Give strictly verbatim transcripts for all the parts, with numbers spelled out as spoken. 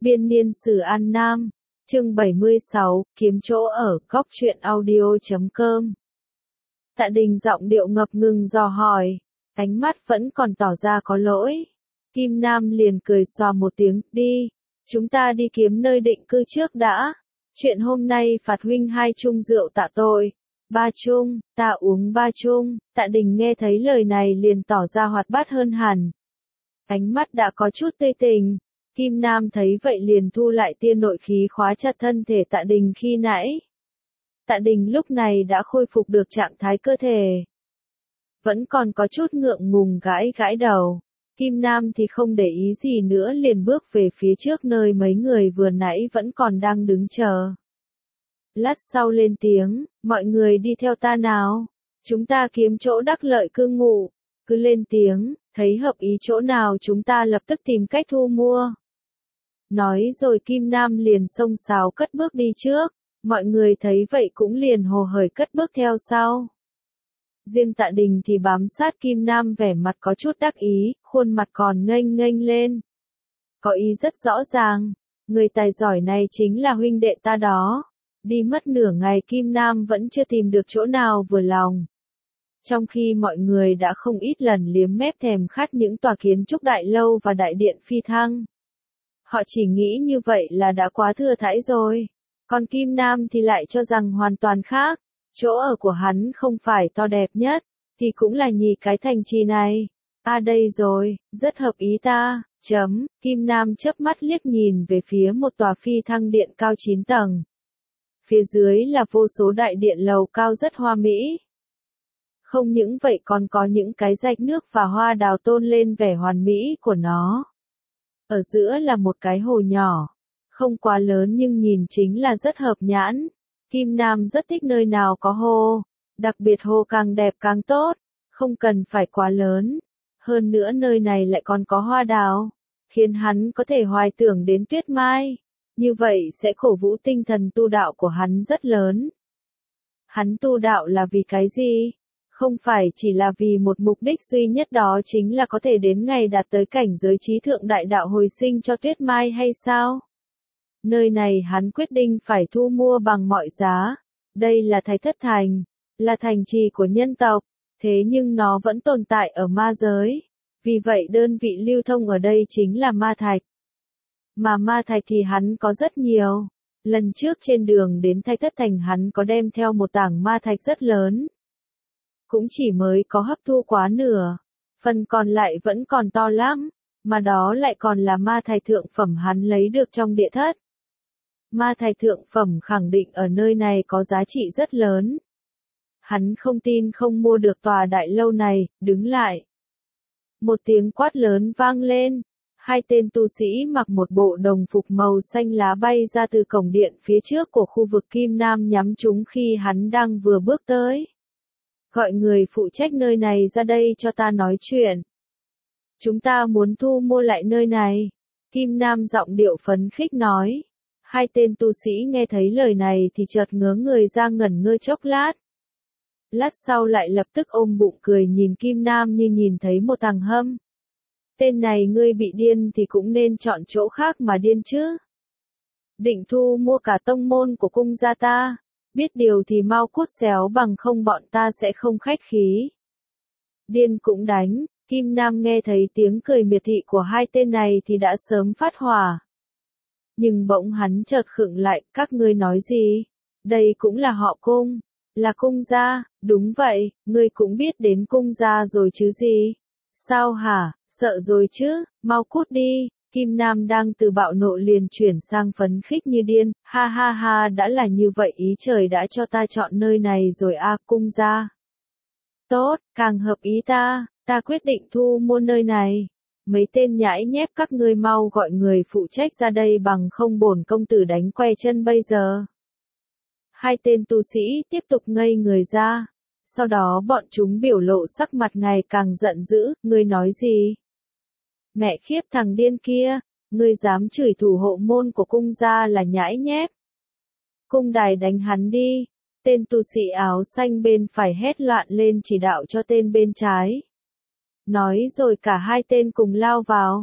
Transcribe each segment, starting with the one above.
Biên niên sử An Nam, chương bảy mươi sáu, kiếm chỗ ở, góc truyện audio chấm com. Tạ Đình giọng điệu ngập ngừng dò hỏi, ánh mắt vẫn còn tỏ ra có lỗi. Kim Nam liền cười xòa một tiếng, đi, chúng ta đi kiếm nơi định cư trước đã. Chuyện hôm nay phạt huynh hai chung rượu tạ tội. Ba chung, ta uống ba chung. Tạ Đình nghe thấy lời này liền tỏ ra hoạt bát hơn hẳn. Ánh mắt đã có chút tươi tình. Kim Nam thấy vậy liền thu lại tia nội khí khóa chặt thân thể Tạ Đình khi nãy. Tạ Đình lúc này đã khôi phục được trạng thái cơ thể. Vẫn còn có chút ngượng ngùng gãi gãi đầu. Kim Nam thì không để ý gì nữa liền bước về phía trước nơi mấy người vừa nãy vẫn còn đang đứng chờ. Lát sau lên tiếng, mọi người đi theo ta nào. Chúng ta kiếm chỗ đắc lợi cư ngụ. Cứ lên tiếng, thấy hợp ý chỗ nào chúng ta lập tức tìm cách thu mua. Nói rồi Kim Nam liền xông xáo cất bước đi trước. Mọi người thấy vậy cũng liền hồ hởi cất bước theo sau. Riêng Tạ Đình thì bám sát Kim Nam vẻ mặt có chút đắc ý, khuôn mặt còn nghênh nghênh lên. Có ý rất rõ ràng, người tài giỏi này chính là huynh đệ ta đó. Đi mất nửa ngày Kim Nam vẫn chưa tìm được chỗ nào vừa lòng. Trong khi mọi người đã không ít lần liếm mép thèm khát những tòa kiến trúc đại lâu và đại điện phi thăng. Họ chỉ nghĩ như vậy là đã quá thừa thãi rồi. Còn Kim Nam thì lại cho rằng hoàn toàn khác. Chỗ ở của hắn không phải to đẹp nhất, thì cũng là nhì cái thành trì này. À đây rồi, rất hợp ý ta, chấm, Kim Nam chớp mắt liếc nhìn về phía một tòa phi thăng điện cao chín tầng. Phía dưới là vô số đại điện lầu cao rất hoa mỹ. Không những vậy còn có những cái rạch nước và hoa đào tôn lên vẻ hoàn mỹ của nó. Ở giữa là một cái hồ nhỏ, không quá lớn nhưng nhìn chính là rất hợp nhãn. Kim Nam rất thích nơi nào có hồ, đặc biệt hồ càng đẹp càng tốt, không cần phải quá lớn. Hơn nữa nơi này lại còn có hoa đào, khiến hắn có thể hoài tưởng đến tuyết mai. Như vậy sẽ cổ vũ tinh thần tu đạo của hắn rất lớn. Hắn tu đạo là vì cái gì? Không phải chỉ là vì một mục đích duy nhất đó chính là có thể đến ngày đạt tới cảnh giới trí thượng đại đạo hồi sinh cho tuyết mai hay sao? Nơi này hắn quyết định phải thu mua bằng mọi giá. Đây là Thái Thất Thành, là thành trì của nhân tộc, thế nhưng nó vẫn tồn tại ở ma giới. Vì vậy đơn vị lưu thông ở đây chính là ma thạch. Mà ma thạch thì hắn có rất nhiều. Lần trước trên đường đến Thái Thất Thành hắn có đem theo một tảng ma thạch rất lớn. Cũng chỉ mới có hấp thu quá nửa. Phần còn lại vẫn còn to lắm. Mà đó lại còn là ma thạch thượng phẩm hắn lấy được trong địa thất. Ma thạch thượng phẩm khẳng định ở nơi này có giá trị rất lớn. Hắn không tin không mua được tòa đại lâu này, đứng lại. Một tiếng quát lớn vang lên. Hai tên tu sĩ mặc một bộ đồng phục màu xanh lá bay ra từ cổng điện phía trước của khu vực Kim Nam nhắm chúng khi hắn đang vừa bước tới. Gọi người phụ trách nơi này ra đây cho ta nói chuyện. Chúng ta muốn thu mua lại nơi này. Kim Nam giọng điệu phấn khích nói. Hai tên tu sĩ nghe thấy lời này thì chợt ngớ người ra ngẩn ngơ chốc lát. Lát sau lại lập tức ôm bụng cười nhìn Kim Nam như nhìn thấy một thằng hâm. Tên này ngươi bị điên thì cũng nên chọn chỗ khác mà điên chứ. Định thu mua cả tông môn của cung gia ta. Biết điều thì mau cút xéo bằng không bọn ta sẽ không khách khí. Điên cũng đánh. Kim Nam nghe thấy tiếng cười miệt thị của hai tên này thì đã sớm phát hỏa. Nhưng bỗng hắn chợt khựng lại, các ngươi nói gì? Đây cũng là họ cung, là cung gia, đúng vậy, ngươi cũng biết đến cung gia rồi chứ gì? Sao hả, sợ rồi chứ, mau cút đi. Kim Nam đang từ bạo nộ liền chuyển sang phấn khích như điên, ha ha ha đã là như vậy ý trời đã cho ta chọn nơi này rồi a à, cung gia. Tốt, càng hợp ý ta, ta quyết định thu mua nơi này. Mấy tên nhãi nhép các ngươi mau gọi người phụ trách ra đây bằng không bổn công tử đánh que chân bây giờ. Hai tên tu sĩ tiếp tục ngây người ra. Sau đó bọn chúng biểu lộ sắc mặt ngày càng giận dữ, ngươi nói gì? Mẹ khiếp thằng điên kia, ngươi dám chửi thủ hộ môn của cung gia là nhãi nhép. Cung đài đánh hắn đi. Tên tu sĩ áo xanh bên phải hét loạn lên chỉ đạo cho tên bên trái. Nói rồi cả hai tên cùng lao vào.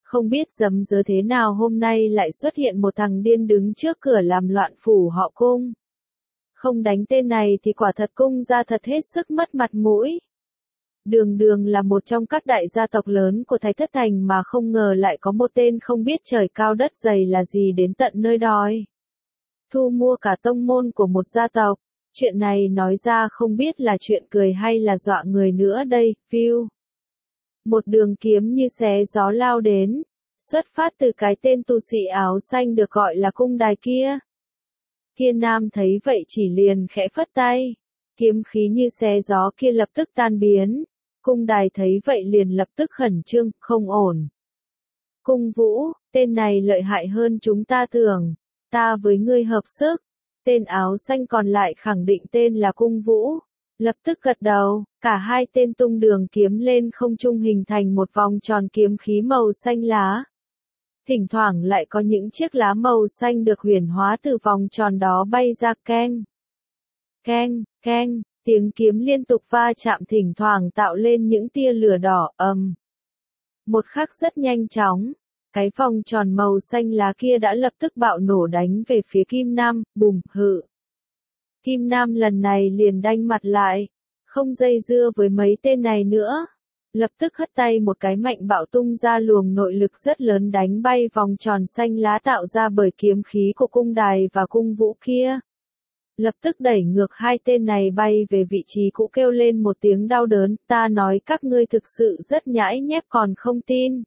Không biết dấm dớ thế nào hôm nay lại xuất hiện một thằng điên đứng trước cửa làm loạn phủ họ Cung. Không đánh tên này thì quả thật Cung gia thật hết sức mất mặt mũi. Đường đường là một trong các đại gia tộc lớn của Thái Thất Thành mà không ngờ lại có một tên không biết trời cao đất dày là gì đến tận nơi đòi thu mua cả tông môn của một gia tộc. Chuyện này nói ra không biết là chuyện cười hay là dọa người nữa đây, view. Một đường kiếm như xé gió lao đến, xuất phát từ cái tên tu sĩ áo xanh được gọi là Cung Đài kia. Thiên Nam thấy vậy chỉ liền khẽ phất tay, kiếm khí như xé gió kia lập tức tan biến. Cung Đài thấy vậy liền lập tức khẩn trương, không ổn. Cung Vũ, tên này lợi hại hơn chúng ta tưởng, ta với ngươi hợp sức. Tên áo xanh còn lại khẳng định tên là Cung Vũ, lập tức gật đầu, cả hai tên tung đường kiếm lên không trung hình thành một vòng tròn kiếm khí màu xanh lá. Thỉnh thoảng lại có những chiếc lá màu xanh được huyền hóa từ vòng tròn đó bay ra keng. Keng, keng, tiếng kiếm liên tục va chạm thỉnh thoảng tạo lên những tia lửa đỏ ầm. Một khắc rất nhanh chóng, cái vòng tròn màu xanh lá kia đã lập tức bạo nổ đánh về phía Kim Nam, bùm, hự. Kim Nam lần này liền đanh mặt lại, không dây dưa với mấy tên này nữa. Lập tức hất tay một cái mạnh bạo tung ra luồng nội lực rất lớn đánh bay vòng tròn xanh lá tạo ra bởi kiếm khí của Cung Đài và Cung Vũ kia. Lập tức đẩy ngược hai tên này bay về vị trí cũ kêu lên một tiếng đau đớn, ta nói các ngươi thực sự rất nhãi nhép còn không tin.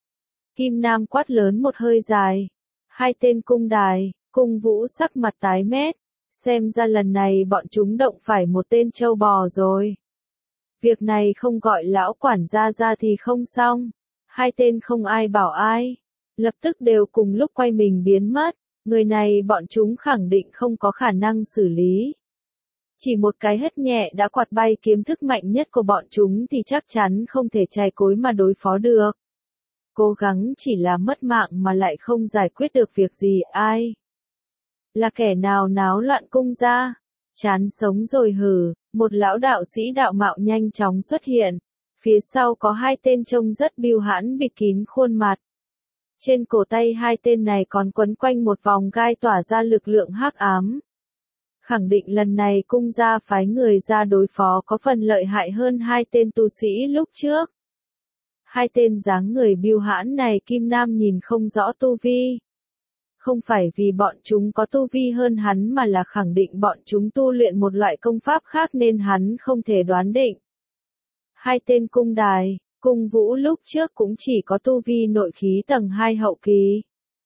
Kim Nam quát lớn một hơi dài. Hai tên Cung Đài, Cung Vũ sắc mặt tái mét, xem ra lần này bọn chúng động phải một tên trâu bò rồi. Việc này không gọi lão quản gia ra thì không xong. Hai tên không ai bảo ai, lập tức đều cùng lúc quay mình biến mất. Người này bọn chúng khẳng định không có khả năng xử lý. Chỉ một cái hất nhẹ đã quạt bay kiếm thức mạnh nhất của bọn chúng thì chắc chắn không thể chài cối mà đối phó được. Cố gắng chỉ là mất mạng mà lại không giải quyết được việc gì. Ai? Là kẻ nào náo loạn cung gia? Chán sống rồi hử, một lão đạo sĩ đạo mạo nhanh chóng xuất hiện. Phía sau có hai tên trông rất bưu hãn bịt kín khuôn mặt. Trên cổ tay hai tên này còn quấn quanh một vòng gai tỏa ra lực lượng hắc ám. Khẳng định lần này cung gia phái người ra đối phó có phần lợi hại hơn hai tên tu sĩ lúc trước. Hai tên dáng người bưu hãn này Kim Nam nhìn không rõ tu vi. Không phải vì bọn chúng có tu vi hơn hắn mà là khẳng định bọn chúng tu luyện một loại công pháp khác nên hắn không thể đoán định. Hai tên Cung Đài, Cung Vũ lúc trước cũng chỉ có tu vi nội khí tầng hai hậu kỳ.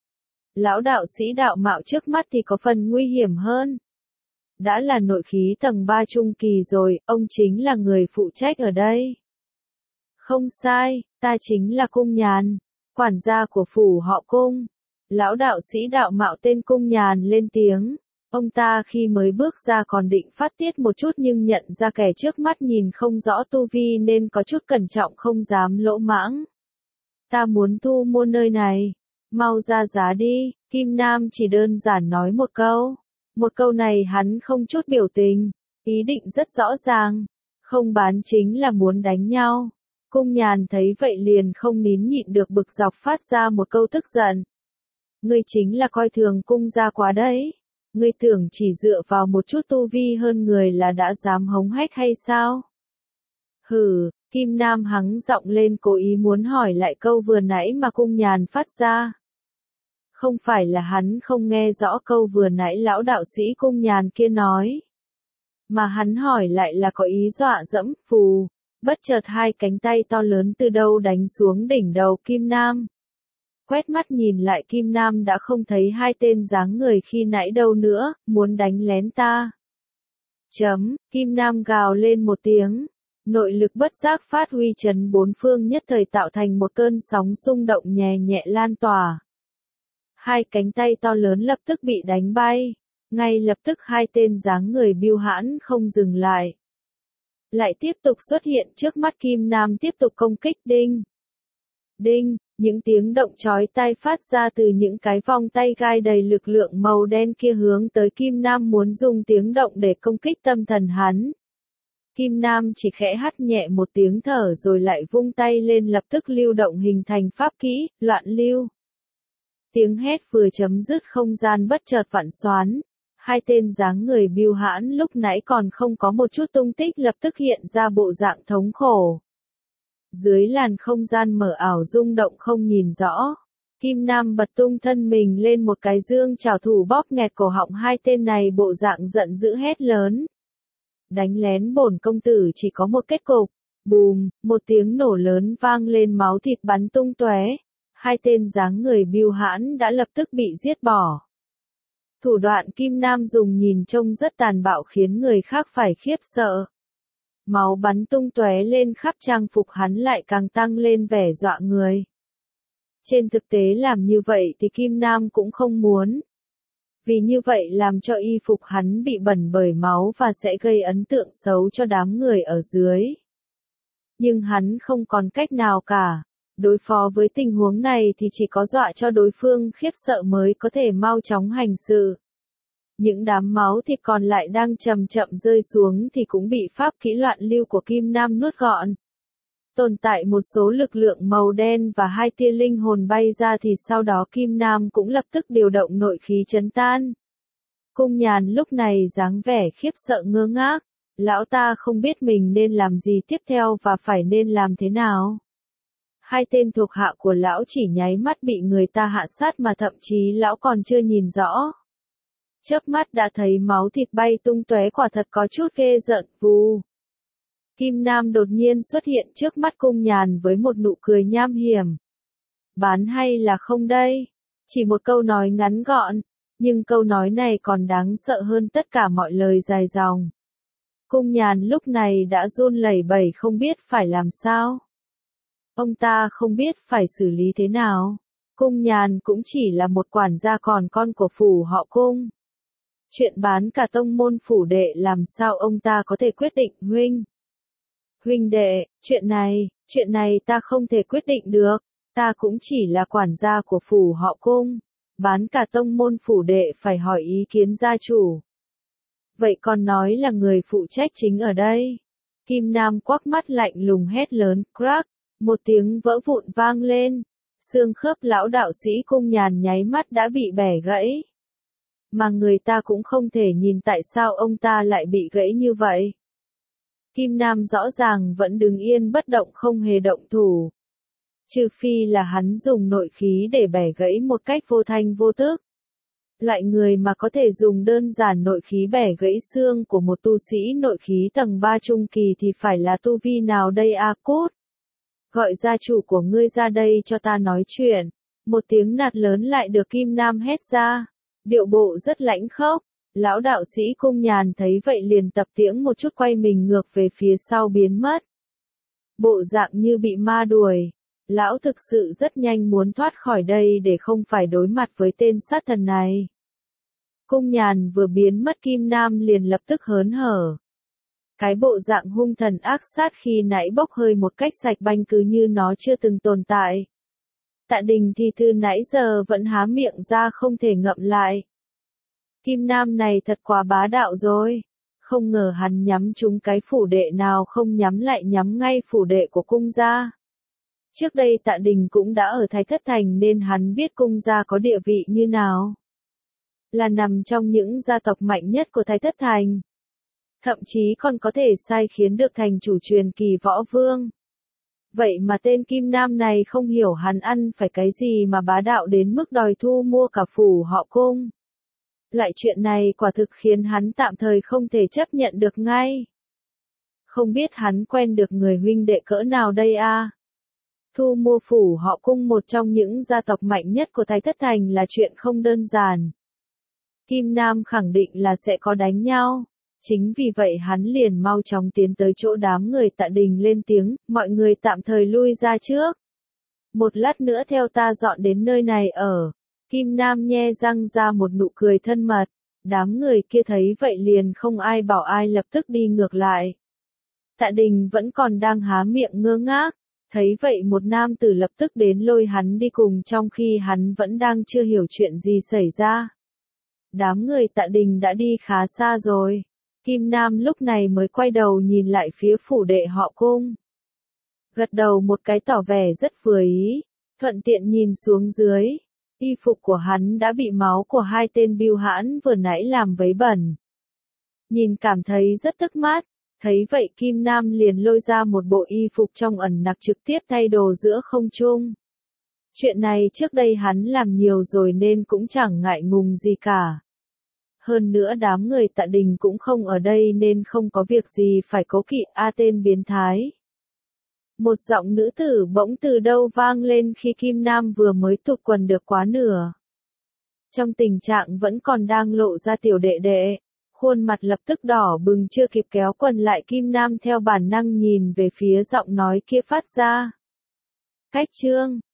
Lão đạo sĩ đạo mạo trước mắt thì có phần nguy hiểm hơn. Đã là nội khí tầng ba trung kỳ rồi, ông chính là người phụ trách ở đây. Không sai, ta chính là Cung Nhàn, quản gia của phủ họ Cung. Lão đạo sĩ đạo mạo tên Cung Nhàn lên tiếng. Ông ta khi mới bước ra còn định phát tiết một chút nhưng nhận ra kẻ trước mắt nhìn không rõ tu vi nên có chút cẩn trọng không dám lỗ mãng. Ta muốn thu mua nơi này. Mau ra giá đi, Kim Nam chỉ đơn giản nói một câu. Một câu này hắn không chút biểu tình, ý định rất rõ ràng. Không bán chính là muốn đánh nhau. Cung Nhàn thấy vậy liền không nín nhịn được bực dọc phát ra một câu tức giận. Ngươi chính là coi thường cung gia quá đấy. Ngươi tưởng chỉ dựa vào một chút tu vi hơn người là đã dám hống hách hay sao? Hừ, Kim Nam hắng giọng lên cố ý muốn hỏi lại câu vừa nãy mà Cung Nhàn phát ra. Không phải là hắn không nghe rõ câu vừa nãy lão đạo sĩ Cung Nhàn kia nói. Mà hắn hỏi lại là có ý dọa dẫm, phù. Bất chợt hai cánh tay to lớn từ đâu đánh xuống đỉnh đầu Kim Nam. Quét mắt nhìn lại Kim Nam đã không thấy hai tên dáng người khi nãy đâu nữa, muốn đánh lén ta. Chấm, Kim Nam gào lên một tiếng. Nội lực bất giác phát huy chấn bốn phương nhất thời tạo thành một cơn sóng xung động nhẹ nhẹ lan tỏa. Hai cánh tay to lớn lập tức bị đánh bay. Ngay lập tức hai tên dáng người bưu hãn không dừng lại. Lại tiếp tục xuất hiện trước mắt Kim Nam tiếp tục công kích đinh. Đinh, những tiếng động chói tai phát ra từ những cái vòng tay gai đầy lực lượng màu đen kia hướng tới Kim Nam muốn dùng tiếng động để công kích tâm thần hắn. Kim Nam chỉ khẽ hắt nhẹ một tiếng thở rồi lại vung tay lên lập tức lưu động hình thành pháp kỹ, loạn lưu. Tiếng hét vừa chấm dứt không gian bất chợt vặn xoán. Hai tên dáng người bưu hãn lúc nãy còn không có một chút tung tích lập tức hiện ra bộ dạng thống khổ. Dưới làn không gian mở ảo rung động không nhìn rõ. Kim Nam bật tung thân mình lên một cái dương trảo thủ bóp nghẹt cổ họng hai tên này bộ dạng giận dữ hét lớn. Đánh lén bổn công tử chỉ có một kết cục. Bùm, một tiếng nổ lớn vang lên máu thịt bắn tung tóe. Hai tên dáng người bưu hãn đã lập tức bị giết bỏ. Thủ đoạn Kim Nam dùng nhìn trông rất tàn bạo khiến người khác phải khiếp sợ. Máu bắn tung tóe lên khắp trang phục hắn lại càng tăng lên vẻ dọa người. Trên thực tế làm như vậy thì Kim Nam cũng không muốn. Vì như vậy làm cho y phục hắn bị bẩn bởi máu và sẽ gây ấn tượng xấu cho đám người ở dưới. Nhưng hắn không còn cách nào cả. Đối phó với tình huống này thì chỉ có dọa cho đối phương khiếp sợ mới có thể mau chóng hành sự. Những đám máu thịt còn lại đang chậm chậm rơi xuống thì cũng bị pháp kỹ loạn lưu của Kim Nam nuốt gọn. Tồn tại một số lực lượng màu đen và hai tia linh hồn bay ra thì sau đó Kim Nam cũng lập tức điều động nội khí chấn tan. Cung Nhàn lúc này dáng vẻ khiếp sợ ngơ ngác. Lão ta không biết mình nên làm gì tiếp theo và phải nên làm thế nào. Hai tên thuộc hạ của lão chỉ nháy mắt bị người ta hạ sát mà thậm chí lão còn chưa nhìn rõ. Chớp mắt đã thấy máu thịt bay tung tóe quả thật có chút ghê rợn. Vù. Kim Nam đột nhiên xuất hiện trước mắt Cung Nhàn với một nụ cười nham hiểm. Bán hay là không đây? Chỉ một câu nói ngắn gọn, nhưng câu nói này còn đáng sợ hơn tất cả mọi lời dài dòng. Cung Nhàn lúc này đã run lẩy bẩy không biết phải làm sao. Ông ta không biết phải xử lý thế nào. Cung Nhàn cũng chỉ là một quản gia còn con của phủ họ Cung. Chuyện bán cả tông môn phủ đệ làm sao ông ta có thể quyết định huynh? Huynh đệ, chuyện này, chuyện này ta không thể quyết định được. Ta cũng chỉ là quản gia của phủ họ Cung. Bán cả tông môn phủ đệ phải hỏi ý kiến gia chủ. Vậy còn nói là người phụ trách chính ở đây. Kim Nam quắc mắt lạnh lùng hét lớn, crack. Một tiếng vỡ vụn vang lên, xương khớp lão đạo sĩ Cung Nhàn nháy mắt đã bị bẻ gãy. Mà người ta cũng không thể nhìn tại sao ông ta lại bị gãy như vậy. Kim Nam rõ ràng vẫn đứng yên bất động không hề động thủ. Trừ phi là hắn dùng nội khí để bẻ gãy một cách vô thanh vô tức. Loại người mà có thể dùng đơn giản nội khí bẻ gãy xương của một tu sĩ nội khí tầng ba trung kỳ thì phải là tu vi nào đây a cút. Gọi gia chủ của ngươi ra đây cho ta nói chuyện. Một tiếng nạt lớn lại được Kim Nam hét ra. Điệu bộ rất lãnh khốc. Lão đạo sĩ Cung Nhàn thấy vậy liền tập tiễng một chút quay mình ngược về phía sau biến mất. Bộ dạng như bị ma đuổi. Lão thực sự rất nhanh muốn thoát khỏi đây để không phải đối mặt với tên sát thần này. Cung Nhàn vừa biến mất Kim Nam liền lập tức hớn hở. Cái bộ dạng hung thần ác sát khi nãy bốc hơi một cách sạch banh cứ như nó chưa từng tồn tại. Tạ Đình thì từ nãy giờ vẫn há miệng ra không thể ngậm lại. Kim Nam này thật quá bá đạo rồi. Không ngờ hắn nhắm trúng cái phủ đệ nào không nhắm lại nhắm ngay phủ đệ của cung gia. Trước đây Tạ Đình cũng đã ở Thái Thất Thành nên hắn biết cung gia có địa vị như nào. Là nằm trong những gia tộc mạnh nhất của Thái Thất Thành. Thậm chí còn có thể sai khiến được thành chủ truyền kỳ võ vương. Vậy mà tên Kim Nam này không hiểu hắn ăn phải cái gì mà bá đạo đến mức đòi thu mua cả phủ họ Cung. Loại chuyện này quả thực khiến hắn tạm thời không thể chấp nhận được ngay. Không biết hắn quen được người huynh đệ cỡ nào đây a? Thu mua phủ họ Cung một trong những gia tộc mạnh nhất của Thái Thất Thành là chuyện không đơn giản. Kim Nam khẳng định là sẽ có đánh nhau. Chính vì vậy hắn liền mau chóng tiến tới chỗ đám người Tạ Đình lên tiếng, mọi người tạm thời lui ra trước. Một lát nữa theo ta dọn đến nơi này ở. Kim Nam nhe răng ra một nụ cười thân mật. Đám người kia thấy vậy liền không ai bảo ai lập tức đi ngược lại. Tạ Đình vẫn còn đang há miệng ngơ ngác. Thấy vậy một nam tử lập tức đến lôi hắn đi cùng trong khi hắn vẫn đang chưa hiểu chuyện gì xảy ra. Đám người Tạ Đình đã đi khá xa rồi. Kim Nam lúc này mới quay đầu nhìn lại phía phủ đệ họ Cung. Gật đầu một cái tỏ vẻ rất vừa ý, thuận tiện nhìn xuống dưới. Y phục của hắn đã bị máu của hai tên bưu hãn vừa nãy làm vấy bẩn. Nhìn cảm thấy rất tức mát, thấy vậy Kim Nam liền lôi ra một bộ y phục trong ẩn nặc trực tiếp thay đồ giữa không trung. Chuyện này trước đây hắn làm nhiều rồi nên cũng chẳng ngại ngùng gì cả. Hơn nữa đám người Tạ Đình cũng không ở đây nên không có việc gì phải cố kỵ a tên biến thái. Một giọng nữ tử bỗng từ đâu vang lên khi Kim Nam vừa mới tụt quần được quá nửa. Trong tình trạng vẫn còn đang lộ ra tiểu đệ đệ, khuôn mặt lập tức đỏ bừng chưa kịp kéo quần lại Kim Nam theo bản năng nhìn về phía giọng nói kia phát ra. Cách trương,